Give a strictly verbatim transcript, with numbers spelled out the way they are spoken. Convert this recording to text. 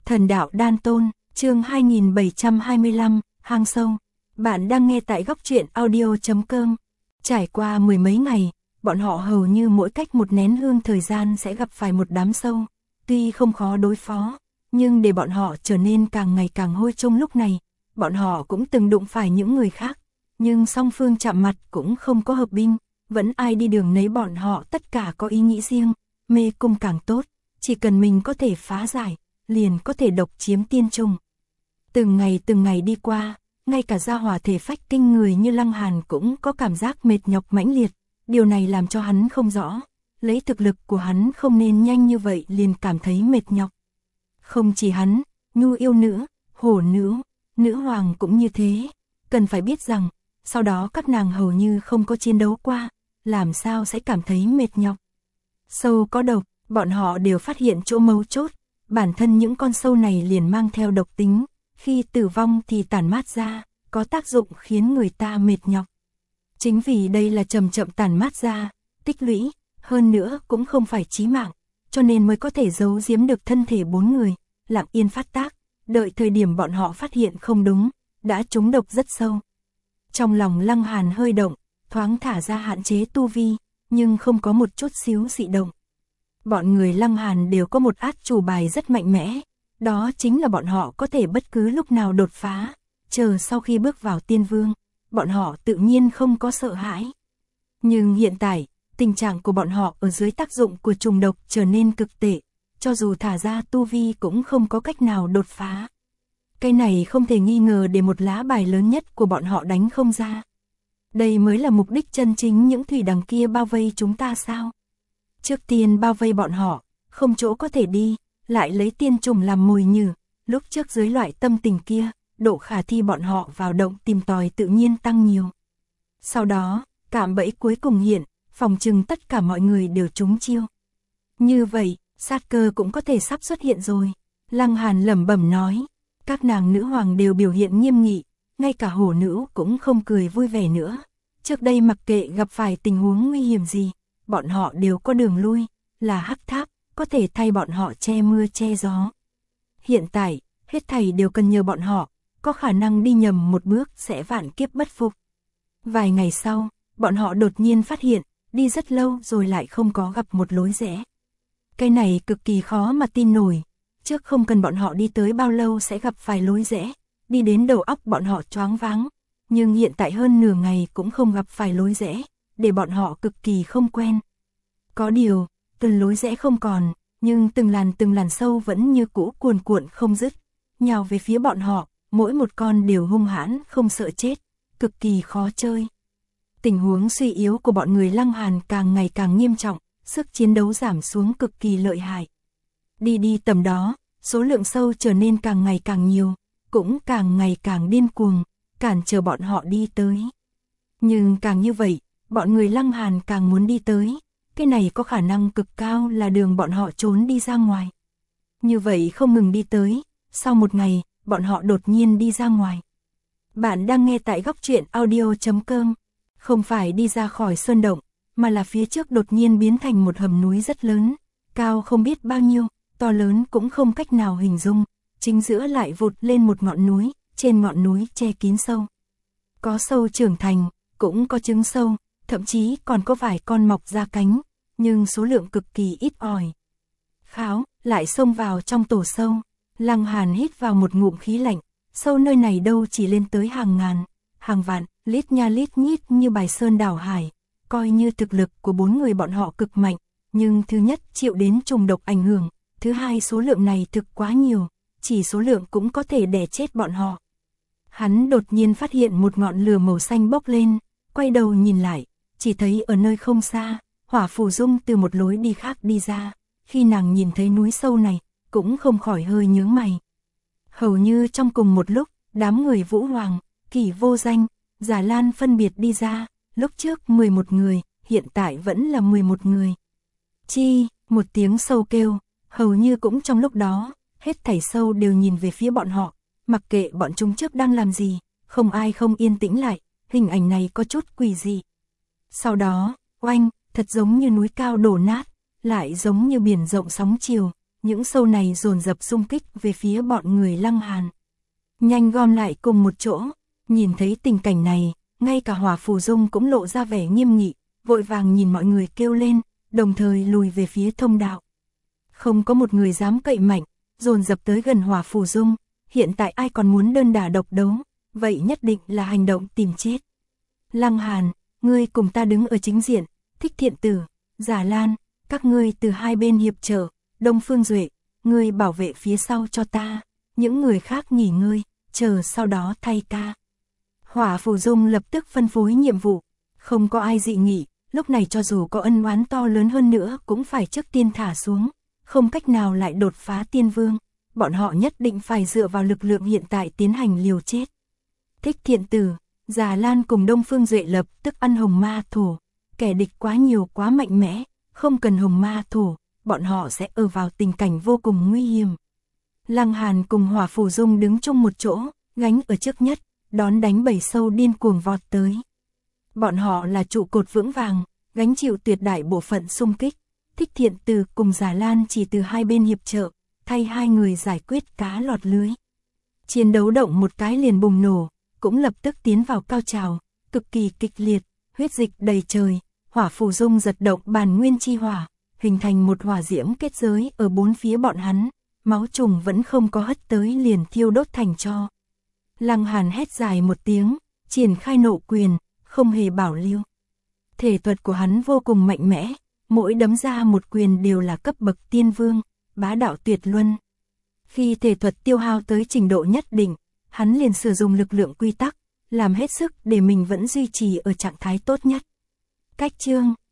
Thần đạo đan tôn, chương hai nghìn bảy trăm hai mươi lăm, hang sâu. Bạn đang nghe tại góc truyện audio chấm com. Trải qua mười mấy ngày, bọn họ hầu như mỗi cách một nén hương thời gian sẽ gặp phải một đám sâu. Tuy không khó đối phó, nhưng để bọn họ trở nên càng ngày càng hôi trông lúc này, bọn họ cũng từng đụng phải những người khác. Nhưng song phương chạm mặt cũng không có hợp binh, vẫn ai đi đường nấy, bọn họ tất cả có ý nghĩ riêng, mê cung càng tốt, chỉ cần mình có thể phá giải, liền có thể độc chiếm tiên trùng. Từng ngày từng ngày đi qua, ngay cả gia hỏa thể phách kinh người như Lăng Hàn cũng có cảm giác mệt nhọc mãnh liệt, điều này làm cho hắn không rõ, lấy thực lực của hắn không nên nhanh như vậy liền cảm thấy mệt nhọc. Không chỉ hắn, Nhu yêu nữ, hổ nữ, nữ hoàng cũng như thế, cần phải biết rằng, sau đó các nàng hầu như không có chiến đấu qua, làm sao sẽ cảm thấy mệt nhọc. Sâu có độc, bọn họ đều phát hiện chỗ mấu chốt, bản thân những con sâu này liền mang theo độc tính, khi tử vong thì tản mát ra, có tác dụng khiến người ta mệt nhọc. Chính vì đây là chậm chậm tản mát ra, tích lũy, hơn nữa cũng không phải chí mạng, cho nên mới có thể giấu giếm được thân thể bốn người, lặng yên phát tác, đợi thời điểm bọn họ phát hiện không đúng, đã trúng độc rất sâu. Trong lòng Lăng Hàn hơi động, thoáng thả ra hạn chế tu vi, nhưng không có một chút xíu dị động. Bọn người Lăng Hàn đều có một át chủ bài rất mạnh mẽ, đó chính là bọn họ có thể bất cứ lúc nào đột phá, chờ sau khi bước vào tiên vương, bọn họ tự nhiên không có sợ hãi. Nhưng hiện tại, tình trạng của bọn họ ở dưới tác dụng của trùng độc trở nên cực tệ, cho dù thả ra tu vi cũng không có cách nào đột phá. Cái này không thể nghi ngờ để một lá bài lớn nhất của bọn họ đánh không ra. Đây mới là mục đích chân chính những thủy đằng kia bao vây chúng ta sao? Trước tiên bao vây bọn họ, không chỗ có thể đi, lại lấy tiên trùng làm mồi nhử, lúc trước dưới loại tâm tình kia, độ khả thi bọn họ vào động tìm tòi tự nhiên tăng nhiều. Sau đó, cạm bẫy cuối cùng hiện, phòng trừng tất cả mọi người đều trúng chiêu. Như vậy, sát cơ cũng có thể sắp xuất hiện rồi. Lăng Hàn lẩm bẩm nói, các nàng nữ hoàng đều biểu hiện nghiêm nghị, ngay cả hổ nữ cũng không cười vui vẻ nữa. Trước đây mặc kệ gặp phải tình huống nguy hiểm gì, bọn họ đều có đường lui, là hắc tháp, có thể thay bọn họ che mưa che gió. Hiện tại, hết thảy đều cần nhờ bọn họ, có khả năng đi nhầm một bước sẽ vạn kiếp bất phục. Vài ngày sau, bọn họ đột nhiên phát hiện, đi rất lâu rồi lại không có gặp một lối rẽ. Cái này cực kỳ khó mà tin nổi, trước không cần bọn họ đi tới bao lâu sẽ gặp phải lối rẽ, đi đến đầu óc bọn họ choáng váng, nhưng hiện tại hơn nửa ngày cũng không gặp phải lối rẽ, để bọn họ cực kỳ không quen. Có điều, từng lối rẽ không còn, nhưng từng làn từng làn sâu vẫn như cũ cuồn cuộn không dứt, nhào về phía bọn họ, mỗi một con đều hung hãn không sợ chết, cực kỳ khó chơi. Tình huống suy yếu của bọn người Lăng Hàn càng ngày càng nghiêm trọng, sức chiến đấu giảm xuống cực kỳ lợi hại. Đi đi tầm đó, số lượng sâu trở nên càng ngày càng nhiều, cũng càng ngày càng điên cuồng, cản trở bọn họ đi tới. Nhưng càng như vậy, bọn người Lăng Hàn càng muốn đi tới, cái này có khả năng cực cao là đường bọn họ trốn đi ra ngoài. Như vậy không ngừng đi tới, sau một ngày, bọn họ đột nhiên đi ra ngoài. Bạn đang nghe tại góc truyện audio chấm com, không phải đi ra khỏi sơn động, mà là phía trước đột nhiên biến thành một hầm núi rất lớn, cao không biết bao nhiêu, to lớn cũng không cách nào hình dung, chính giữa lại vụt lên một ngọn núi, trên ngọn núi che kín sâu. Có sâu trưởng thành, cũng có trứng sâu, thậm chí còn có vài con mọc ra cánh, nhưng số lượng cực kỳ ít ỏi. Kháo, lại xông vào trong tổ sâu, Lăng Hàn hít vào một ngụm khí lạnh, sâu nơi này đâu chỉ lên tới hàng ngàn, hàng vạn, lít nha lít nhít như bài sơn đảo hải, coi như thực lực của bốn người bọn họ cực mạnh, nhưng thứ nhất chịu đến trùng độc ảnh hưởng, thứ hai số lượng này thực quá nhiều, chỉ số lượng cũng có thể đè chết bọn họ. Hắn đột nhiên phát hiện một ngọn lửa màu xanh bốc lên, quay đầu nhìn lại, chỉ thấy ở nơi không xa, Hỏa Phù Dung từ một lối đi khác đi ra, khi nàng nhìn thấy núi sâu này, cũng không khỏi hơi nhướng mày. Hầu như trong cùng một lúc, đám người Vũ Hoàng, Kỷ Vô Danh, Giả Lan phân biệt đi ra, lúc trước mười một người, hiện tại vẫn là mười một người. Chi, một tiếng sâu kêu, hầu như cũng trong lúc đó, hết thảy sâu đều nhìn về phía bọn họ, mặc kệ bọn chúng trước đang làm gì, không ai không yên tĩnh lại, hình ảnh này có chút quỷ dị. Sau đó, oanh, thật giống như núi cao đổ nát, lại giống như biển rộng sóng chiều, những sâu này dồn dập xung kích về phía bọn người Lăng Hàn. Nhanh gom lại cùng một chỗ, nhìn thấy tình cảnh này, ngay cả Hỏa Phù Dung cũng lộ ra vẻ nghiêm nghị, vội vàng nhìn mọi người kêu lên, đồng thời lùi về phía thông đạo. Không có một người dám cậy mạnh, dồn dập tới gần Hỏa Phù Dung, hiện tại ai còn muốn đơn đả độc đấu, vậy nhất định là hành động tìm chết. Lăng Hàn, ngươi cùng ta đứng ở chính diện, Thích Thiện Tử, Giả Lan, các ngươi từ hai bên hiệp trợ, Đông Phương Duệ, ngươi bảo vệ phía sau cho ta, những người khác nghỉ ngơi, chờ sau đó thay ca. Hỏa Phù Dung lập tức phân phối nhiệm vụ, không có ai dị nghị, lúc này cho dù có ân oán to lớn hơn nữa cũng phải trước tiên thả xuống, không cách nào lại đột phá tiên vương, bọn họ nhất định phải dựa vào lực lượng hiện tại tiến hành liều chết. Thích Thiện Tử, Già Lan cùng Đông Phương Duệ lập tức ăn hồng ma thổ, kẻ địch quá nhiều quá mạnh mẽ, không cần hồng ma thổ, bọn họ sẽ ở vào tình cảnh vô cùng nguy hiểm. Lăng Hàn cùng Hỏa Phù Dung đứng chung một chỗ, gánh ở trước nhất, đón đánh bầy sâu điên cuồng vọt tới. Bọn họ là trụ cột vững vàng, gánh chịu tuyệt đại bộ phận xung kích. Thích Thiện Tử cùng Già Lan chỉ từ hai bên hiệp trợ, thay hai người giải quyết cá lọt lưới. Chiến đấu động một cái liền bùng nổ, cũng lập tức tiến vào cao trào, cực kỳ kịch liệt, huyết dịch đầy trời. Hỏa Phù Dung giật động bản nguyên chi hỏa, hình thành một hỏa diễm kết giới ở bốn phía bọn hắn, máu trùng vẫn không có hất tới liền thiêu đốt thành tro. Lăng Hàn hét dài một tiếng, triển khai nộ quyền, không hề bảo lưu. Thể thuật của hắn vô cùng mạnh mẽ, mỗi đấm ra một quyền đều là cấp bậc tiên vương, bá đạo tuyệt luân. Khi thể thuật tiêu hao tới trình độ nhất định, hắn liền sử dụng lực lượng quy tắc, làm hết sức để mình vẫn duy trì ở trạng thái tốt nhất. Cách chương